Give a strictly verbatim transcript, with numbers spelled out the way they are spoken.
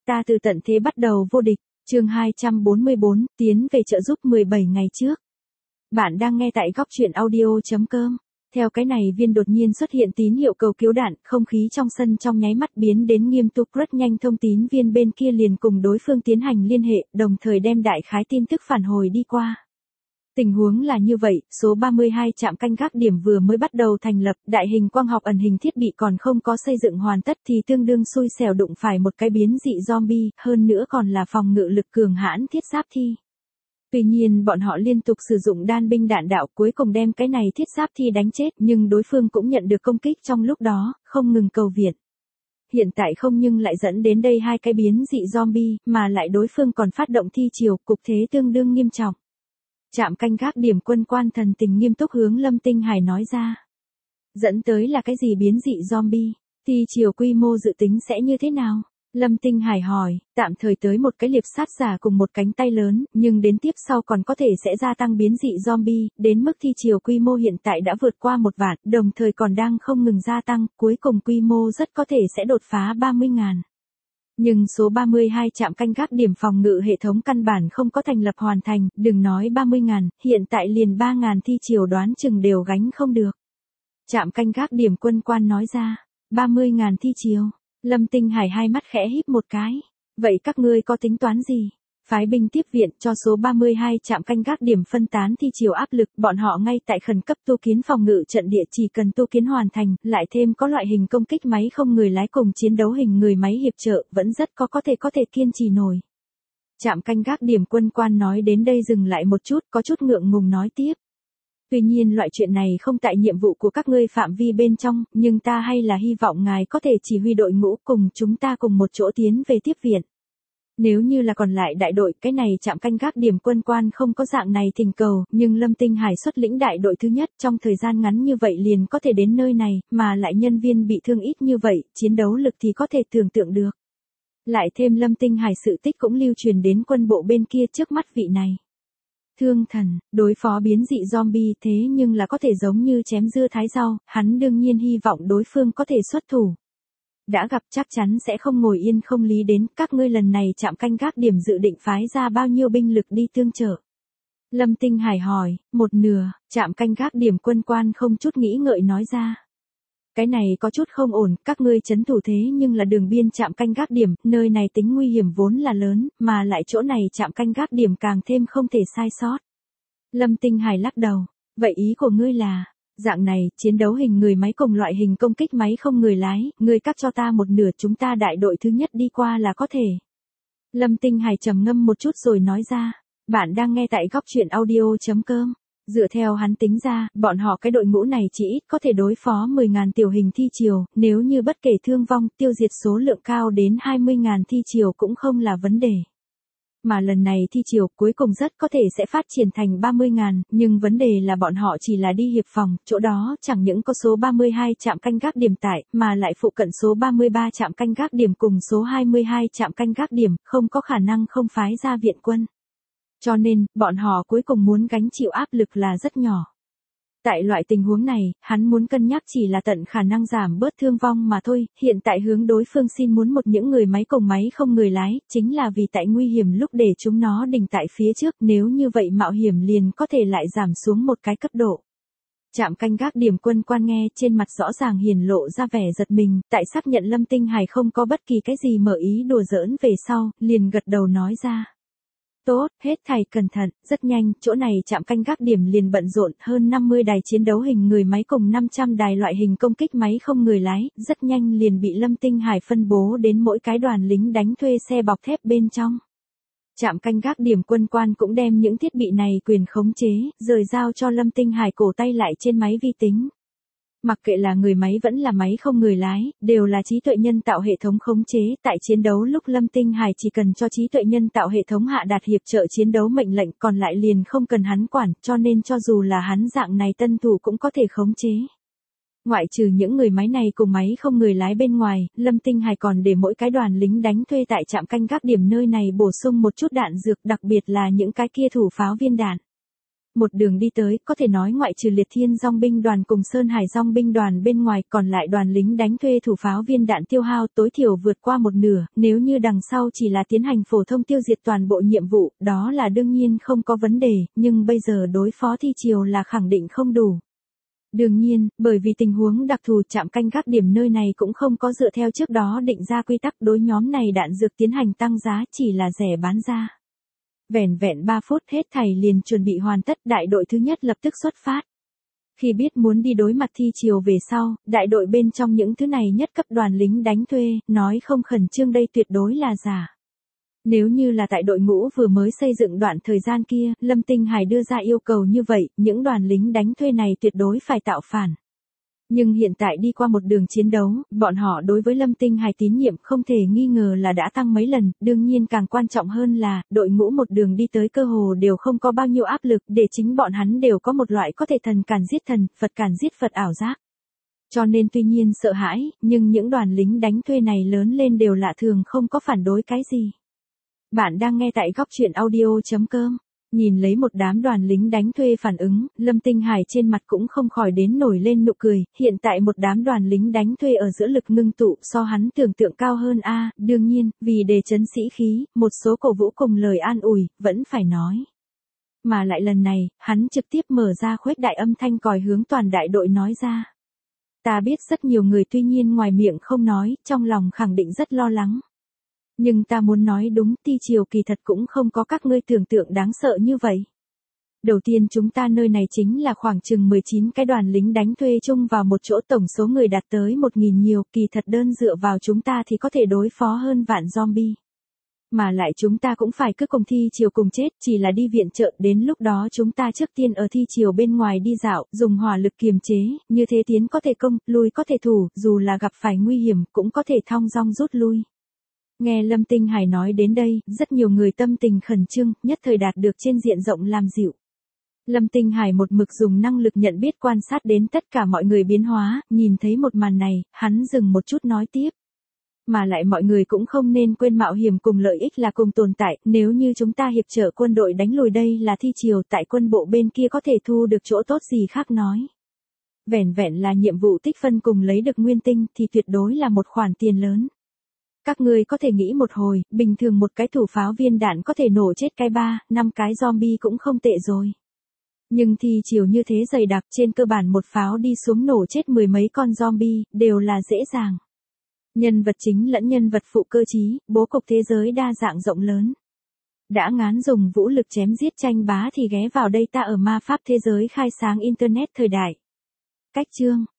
ta từ tận thế bắt đầu vô địch, chương hai trăm bốn mươi bốn, tiến về trợ giúp mười bảy ngày trước. Bạn đang nghe tại góc truyện audio chấm com. Theo cái này viên đột nhiên xuất hiện tín hiệu cầu cứu đạn, không khí trong sân trong nháy mắt biến đến nghiêm túc, rất nhanh thông tín viên bên kia liền cùng đối phương tiến hành liên hệ, đồng thời đem đại khái tin tức phản hồi đi qua. Tình huống là như vậy, số ba mươi hai trạm canh gác điểm vừa mới bắt đầu thành lập, đại hình quang học ẩn hình thiết bị còn không có xây dựng hoàn tất thì tương đương xui xẻo đụng phải một cái biến dị zombie, hơn nữa còn là phòng ngự lực cường hãn thiết giáp thi. Tuy nhiên bọn họ liên tục sử dụng đan binh đạn đạo cuối cùng đem cái này thiết giáp thi đánh chết, nhưng đối phương cũng nhận được công kích trong lúc đó, không ngừng cầu viện. Hiện tại không nhưng lại dẫn đến đây hai cái biến dị zombie, mà lại đối phương còn phát động thi chiều, cục thế tương đương nghiêm trọng. Trạm canh gác điểm quân quan thần tình nghiêm túc hướng Lâm Tinh Hải nói ra. Dẫn tới là cái gì biến dị zombie, thi chiều quy mô dự tính sẽ như thế nào? Lâm Tinh Hải hỏi, tạm thời tới một cái liệp sát giả cùng một cánh tay lớn, nhưng đến tiếp sau còn có thể sẽ gia tăng biến dị zombie, đến mức thi chiều quy mô hiện tại đã vượt qua một vạn, đồng thời còn đang không ngừng gia tăng, cuối cùng quy mô rất có thể sẽ đột phá ba mươi ngàn. Nhưng số ba mươi hai trạm canh gác điểm phòng ngự hệ thống căn bản không có thành lập hoàn thành, đừng nói ba mươi ngàn, hiện tại liền ba ngàn thi chiều đoán chừng đều gánh không được. Trạm canh gác điểm quân quan nói ra, ba mươi ngàn thi chiều. Lâm Tinh Hải hai mắt khẽ híp một cái. Vậy các ngươi có tính toán gì? Phái binh tiếp viện cho số ba mươi hai trạm canh gác điểm phân tán thi chiều áp lực, bọn họ ngay tại khẩn cấp tu kiến phòng ngự trận địa, chỉ cần tu kiến hoàn thành, lại thêm có loại hình công kích máy không người lái cùng chiến đấu hình người máy hiệp trợ, vẫn rất có có thể có thể kiên trì nổi. Trạm canh gác điểm quân quan nói đến đây dừng lại một chút, có chút ngượng ngùng nói tiếp. Tuy nhiên loại chuyện này không tại nhiệm vụ của các ngươi phạm vi bên trong, nhưng ta hay là hy vọng ngài có thể chỉ huy đội ngũ cùng chúng ta cùng một chỗ tiến về tiếp viện. Nếu như là còn lại đại đội, cái này trạm canh gác điểm quân quan không có dạng này thỉnh cầu, nhưng Lâm Tinh Hải xuất lĩnh đại đội thứ nhất trong thời gian ngắn như vậy liền có thể đến nơi này, mà lại nhân viên bị thương ít như vậy, chiến đấu lực thì có thể tưởng tượng được. Lại thêm Lâm Tinh Hải sự tích cũng lưu truyền đến quân bộ bên kia trước mắt vị này. Thương thần, đối phó biến dị zombie thế nhưng là có thể giống như chém dưa thái rau, hắn đương nhiên hy vọng đối phương có thể xuất thủ. Đã gặp chắc chắn sẽ không ngồi yên không lý đến, các ngươi lần này trạm canh gác điểm dự định phái ra bao nhiêu binh lực đi tương trợ. Lâm Tinh Hải hỏi, một nửa, trạm canh gác điểm quân quan không chút nghĩ ngợi nói ra. Cái này có chút không ổn, các ngươi trấn thủ thế nhưng là đường biên trạm canh gác điểm, nơi này tính nguy hiểm vốn là lớn, mà lại chỗ này trạm canh gác điểm càng thêm không thể sai sót. Lâm Tinh Hải lắc đầu, vậy ý của ngươi là, dạng này, chiến đấu hình người máy cùng loại hình công kích máy không người lái, ngươi cắt cho ta một nửa chúng ta đại đội thứ nhất đi qua là có thể. Lâm Tinh Hải trầm ngâm một chút rồi nói ra, bạn đang nghe tại góc truyện audio chấm com. Dựa theo hắn tính ra, bọn họ cái đội ngũ này chỉ ít có thể đối phó mười ngàn tiểu hình thi chiều, nếu như bất kể thương vong, tiêu diệt số lượng cao đến hai mươi ngàn thi chiều cũng không là vấn đề. Mà lần này thi chiều cuối cùng rất có thể sẽ phát triển thành ba mươi ngàn, nhưng vấn đề là bọn họ chỉ là đi hiệp phòng, chỗ đó chẳng những có số ba mươi hai trạm canh gác điểm tại, mà lại phụ cận số ba mươi ba trạm canh gác điểm cùng số hai mươi hai trạm canh gác điểm, không có khả năng không phái ra viện quân. Cho nên, bọn họ cuối cùng muốn gánh chịu áp lực là rất nhỏ. Tại loại tình huống này, hắn muốn cân nhắc chỉ là tận khả năng giảm bớt thương vong mà thôi, hiện tại hướng đối phương xin muốn một những người máy cùng máy không người lái, chính là vì tại nguy hiểm lúc để chúng nó đình tại phía trước, nếu như vậy mạo hiểm liền có thể lại giảm xuống một cái cấp độ. Trạm canh gác điểm quân quan nghe trên mặt rõ ràng hiển lộ ra vẻ giật mình, tại xác nhận Lâm Tinh Hải không có bất kỳ cái gì mở ý đùa giỡn về sau, liền gật đầu nói ra. Tốt, hết thảy cẩn thận, rất nhanh, chỗ này trạm canh gác điểm liền bận rộn hơn năm mươi đài chiến đấu hình người máy cùng năm trăm đài loại hình công kích máy không người lái, rất nhanh liền bị Lâm Tinh Hải phân bố đến mỗi cái đoàn lính đánh thuê xe bọc thép bên trong. Trạm canh gác điểm quân quan cũng đem những thiết bị này quyền khống chế, rời giao cho Lâm Tinh Hải cổ tay lại trên máy vi tính. Mặc kệ là người máy vẫn là máy không người lái, đều là trí tuệ nhân tạo hệ thống khống chế, tại chiến đấu lúc Lâm Tinh Hải chỉ cần cho trí tuệ nhân tạo hệ thống hạ đạt hiệp trợ chiến đấu mệnh lệnh, còn lại liền không cần hắn quản, cho nên cho dù là hắn dạng này tân thủ cũng có thể khống chế. Ngoại trừ những người máy này cùng máy không người lái bên ngoài, Lâm Tinh Hải còn để mỗi cái đoàn lính đánh thuê tại trạm canh gác điểm nơi này bổ sung một chút đạn dược, đặc biệt là những cái kia thủ pháo viên đạn. Một đường đi tới, có thể nói ngoại trừ Liệt Thiên Dong binh đoàn cùng Sơn Hải Dong binh đoàn bên ngoài, còn lại đoàn lính đánh thuê thủ pháo viên đạn tiêu hao tối thiểu vượt qua một nửa, nếu như đằng sau chỉ là tiến hành phổ thông tiêu diệt toàn bộ nhiệm vụ, đó là đương nhiên không có vấn đề, nhưng bây giờ đối phó thi triều là khẳng định không đủ. Đương nhiên, bởi vì tình huống đặc thù trạm canh gác điểm nơi này cũng không có dựa theo trước đó định ra quy tắc đối nhóm này đạn dược tiến hành tăng giá, chỉ là rẻ bán ra. Vẻn vẹn ba phút hết thảy liền chuẩn bị hoàn tất, đại đội thứ nhất lập tức xuất phát. Khi biết muốn đi đối mặt thi triều về sau, đại đội bên trong những thứ này nhất cấp đoàn lính đánh thuê, nói không khẩn trương đây tuyệt đối là giả. Nếu như là tại đội ngũ vừa mới xây dựng đoạn thời gian kia, Lâm Tinh Hải đưa ra yêu cầu như vậy, những đoàn lính đánh thuê này tuyệt đối phải tạo phản. Nhưng hiện tại đi qua một đường chiến đấu, bọn họ đối với Lâm Tinh Hải tín nhiệm không thể nghi ngờ là đã tăng mấy lần, đương nhiên càng quan trọng hơn là, đội ngũ một đường đi tới cơ hồ đều không có bao nhiêu áp lực, để chính bọn hắn đều có một loại có thể thần càn giết thần, Phật càn giết Phật ảo giác. Cho nên tuy nhiên sợ hãi, nhưng những đoàn lính đánh thuê này lớn lên đều lạ thường không có phản đối cái gì. Bạn đang nghe tại góc truyện audio chấm com. Nhìn lấy một đám đoàn lính đánh thuê phản ứng, Lâm Tinh Hải trên mặt cũng không khỏi đến nổi lên nụ cười, hiện tại một đám đoàn lính đánh thuê ở giữa lực ngưng tụ so hắn tưởng tượng cao hơn a, đương nhiên, vì đề trấn sĩ khí, một số cổ vũ cùng lời an ủi, vẫn phải nói. Mà lại lần này, hắn trực tiếp mở ra khuếch đại âm thanh còi hướng toàn đại đội nói ra. Ta biết rất nhiều người tuy nhiên ngoài miệng không nói, trong lòng khẳng định rất lo lắng. Nhưng ta muốn nói đúng, thi triều kỳ thật cũng không có các ngươi tưởng tượng đáng sợ như vậy. Đầu tiên chúng ta nơi này chính là khoảng chừng mười chín cái đoàn lính đánh thuê chung vào một chỗ, tổng số người đạt tới một nghìn nhiều, kỳ thật đơn dựa vào chúng ta thì có thể đối phó hơn vạn zombie. Mà lại chúng ta cũng phải cứ cùng thi triều cùng chết, chỉ là đi viện trợ, đến lúc đó chúng ta trước tiên ở thi triều bên ngoài đi dạo, dùng hỏa lực kiềm chế, như thế tiến có thể công, lui có thể thủ, dù là gặp phải nguy hiểm, cũng có thể thong dong rút lui. Nghe Lâm Tinh Hải nói đến đây, rất nhiều người tâm tình khẩn trương, nhất thời đạt được trên diện rộng làm dịu. Lâm Tinh Hải một mực dùng năng lực nhận biết quan sát đến tất cả mọi người biến hóa, nhìn thấy một màn này, hắn dừng một chút nói tiếp. Mà lại mọi người cũng không nên quên mạo hiểm cùng lợi ích là cùng tồn tại, nếu như chúng ta hiệp trợ quân đội đánh lùi đây là thi triều, tại quân bộ bên kia có thể thu được chỗ tốt gì khác nói. Vẻn vẹn là nhiệm vụ tích phân cùng lấy được nguyên tinh thì tuyệt đối là một khoản tiền lớn. Các ngươi có thể nghĩ một hồi, bình thường một cái thủ pháo viên đạn có thể nổ chết cái ba, năm cái zombie cũng không tệ rồi. Nhưng thi triều như thế dày đặc, trên cơ bản một pháo đi xuống nổ chết mười mấy con zombie, đều là dễ dàng. Nhân vật chính lẫn nhân vật phụ cơ trí, bố cục thế giới đa dạng rộng lớn. Đã ngán dùng vũ lực chém giết tranh bá thì ghé vào đây ta ở ma pháp thế giới khai sáng internet thời đại. Cách chương